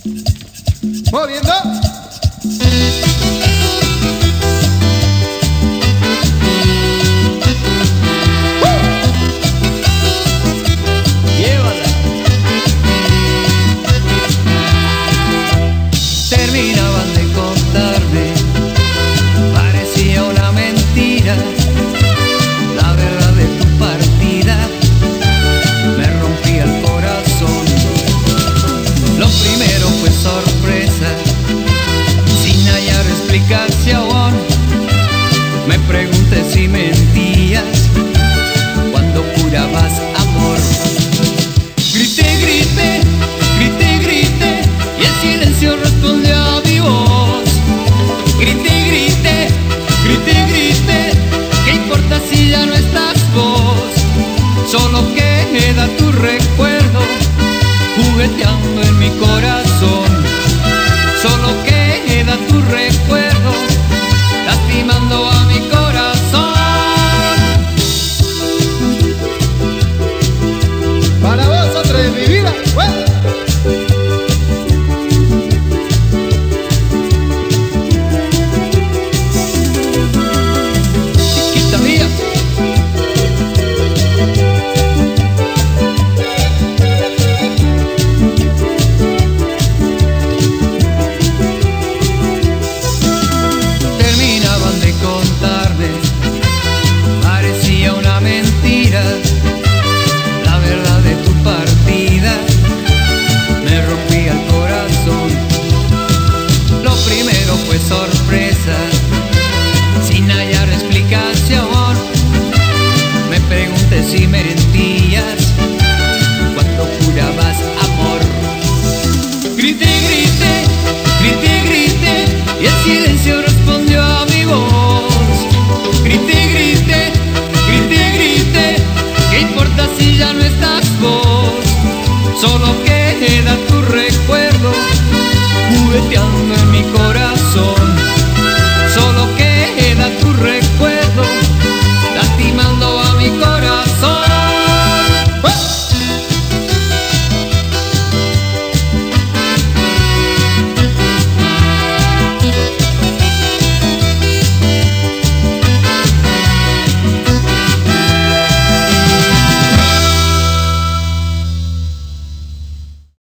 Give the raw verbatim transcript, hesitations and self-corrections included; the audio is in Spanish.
Moviendo. Terminaban de contarme, parecía una mentira, la verdad de tu partida me rompía el corazón. Lo primero fue sorpresa, sin hallar explicación. Me pregunté si mentías cuando jurabas amor. Grité, grité, grité, grité, y el silencio respondió a mi voz. Grité, grité, grité, grité, ¿qué importa si ya no estás vos? Solo queda tu recuerdo jugueteando en mi corazón. Solo queda tu recuerdo lastimando a mi corazón. Para vos, otra de mi vida. ¡Bueno! Chiquita mía. Terminaban de contarme, parecía una mentira, la verdad de tu partida me rompía el corazón. Lo primero fue sorpresa, sin hallar explicación. Me pregunté si mentías cuando jurabas amor. Grité,